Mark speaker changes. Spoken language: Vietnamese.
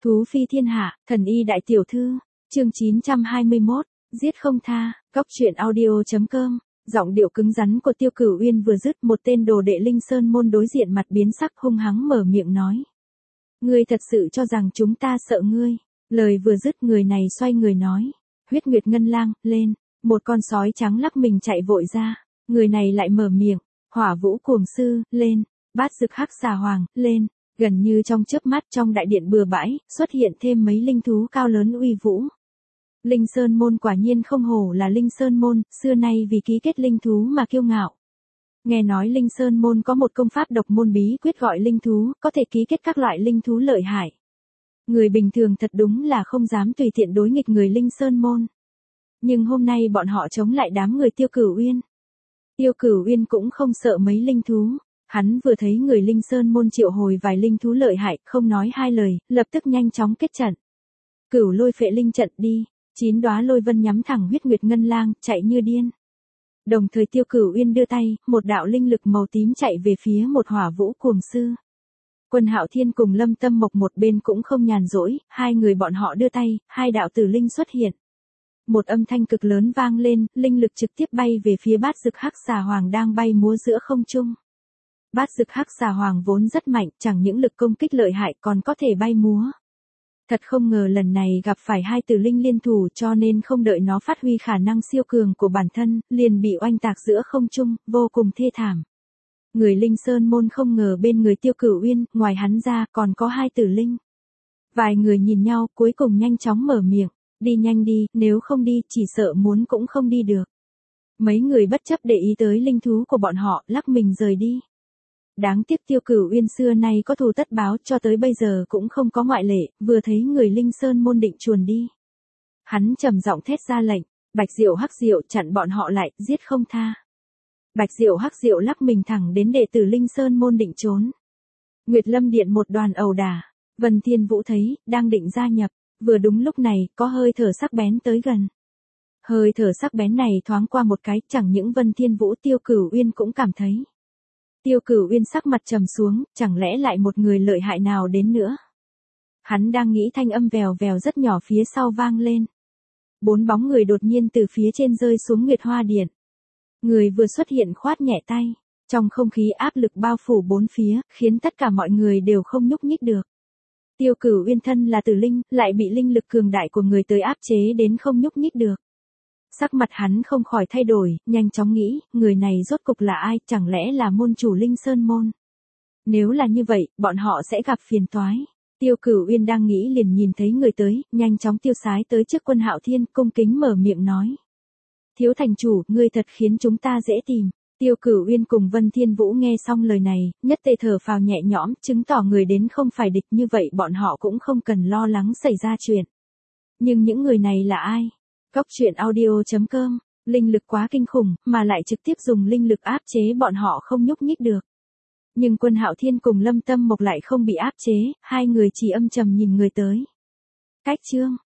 Speaker 1: Thú phi thiên hạ, thần y đại tiểu thư, chương 921, giết không tha, góc truyện audio.com. Giọng điệu cứng rắn của Tiêu Cửu Uyên vừa dứt, một tên đồ đệ Linh Sơn môn đối diện mặt biến sắc, hung hăng mở miệng nói: "Ngươi thật sự cho rằng chúng ta sợ ngươi?" Lời vừa dứt, người này xoay người nói: "Huyết Nguyệt Ngân Lang, lên!" Một con sói trắng lắc mình chạy vội ra. Người này lại mở miệng: "Hỏa Vũ Cuồng Sư, lên!" Bát Dực Hắc Xà Hoàng, lên! Gần như trong chớp mắt, trong đại điện bừa bãi xuất hiện thêm mấy linh thú cao lớn uy vũ. Linh Sơn môn quả nhiên không hổ là Linh Sơn môn, xưa nay vì ký kết linh thú mà kiêu ngạo. Nghe nói Linh Sơn môn có một công pháp độc môn bí quyết gọi linh thú, có thể ký kết các loại linh thú lợi hại. Người bình thường thật đúng là không dám tùy tiện đối nghịch người Linh Sơn môn. Nhưng hôm nay bọn họ chống lại đám người Tiêu Cửu Uyên. Tiêu Cửu Uyên cũng không sợ mấy linh thú. Hắn vừa thấy người Linh Sơn môn triệu hồi vài linh thú lợi hại, không nói hai lời, lập tức nhanh chóng kết trận. Cửu Lôi Phệ Linh trận đi. 9 đóa lôi vân nhắm thẳng Huyết Nguyệt Ngân Lang, chạy như điên. Đồng thời Tiêu Cửu Uyên đưa tay, một đạo linh lực màu tím chạy về phía một Hỏa Vũ Cuồng Sư. Quân Hạo Thiên cùng Lâm Tâm Mộc một bên cũng không nhàn rỗi, hai người bọn họ đưa tay, hai đạo tử linh xuất hiện. Một âm thanh cực lớn vang lên, linh lực trực tiếp bay về phía Bát Dực Hắc Xà Hoàng đang bay múa giữa không trung. Bát Dực Hắc Xà Hoàng vốn rất mạnh, chẳng những lực công kích lợi hại còn có thể bay múa. Thật không ngờ lần này gặp phải hai tử linh liên thủ, cho nên không đợi nó phát huy khả năng siêu cường của bản thân, liền bị oanh tạc giữa không trung, vô cùng thê thảm. Người Linh Sơn môn không ngờ bên người Tiêu Cửu Uyên, ngoài hắn ra còn có hai tử linh. Vài người nhìn nhau, cuối cùng nhanh chóng mở miệng: "Đi nhanh đi, nếu không đi, chỉ sợ muốn cũng không đi được." Mấy người bất chấp để ý tới linh thú của bọn họ, lắc mình rời đi. Đáng tiếc Tiêu Cửu Uyên xưa nay có thù tất báo, cho tới bây giờ cũng không có ngoại lệ, vừa thấy người Linh Sơn môn định chuồn đi. Hắn trầm giọng thét ra lệnh: "Bạch Diệu Hắc Diệu, chặn bọn họ lại, giết không tha." Bạch Diệu Hắc Diệu lắc mình thẳng đến đệ tử Linh Sơn môn định trốn. Nguyệt Lâm Điện một đoàn ẩu đả, Vân Thiên Vũ thấy, đang định gia nhập, vừa đúng lúc này, có hơi thở sắc bén tới gần. Hơi thở sắc bén này thoáng qua một cái, chẳng những Vân Thiên Vũ, Tiêu Cửu Uyên cũng cảm thấy. Tiêu Cửu Uyên sắc mặt trầm xuống, chẳng lẽ lại một người lợi hại nào đến nữa? Hắn đang nghĩ, thanh âm vèo vèo rất nhỏ phía sau vang lên. 4 bóng người đột nhiên từ phía trên rơi xuống Nguyệt Hoa Điện. Người vừa xuất hiện khoát nhẹ tay, trong không khí áp lực bao phủ bốn phía, khiến tất cả mọi người đều không nhúc nhích được. Tiêu Cửu Uyên thân là tử linh, lại bị linh lực cường đại của người tới áp chế đến không nhúc nhích được. Sắc mặt hắn không khỏi thay đổi, nhanh chóng nghĩ, người này rốt cục là ai, chẳng lẽ là môn chủ Linh Sơn môn? Nếu là như vậy, bọn họ sẽ gặp phiền toái. Tiêu Cửu Uyên đang nghĩ liền nhìn thấy người tới, nhanh chóng tiêu sái tới trước Quân Hạo Thiên, cung kính mở miệng nói: "Thiếu thành chủ, ngươi thật khiến chúng ta dễ tìm." Tiêu Cửu Uyên cùng Vân Thiên Vũ nghe xong lời này, nhất tề thở phào nhẹ nhõm, chứng tỏ người đến không phải địch, như vậy bọn họ cũng không cần lo lắng xảy ra chuyện. Nhưng những người này là ai? Góc truyện audio.com, linh lực quá kinh khủng, mà lại trực tiếp dùng linh lực áp chế bọn họ không nhúc nhích được. Nhưng Quân Hạo Thiên cùng Lâm Tâm Mộc lại không bị áp chế, hai người chỉ âm trầm nhìn người tới. Cách chương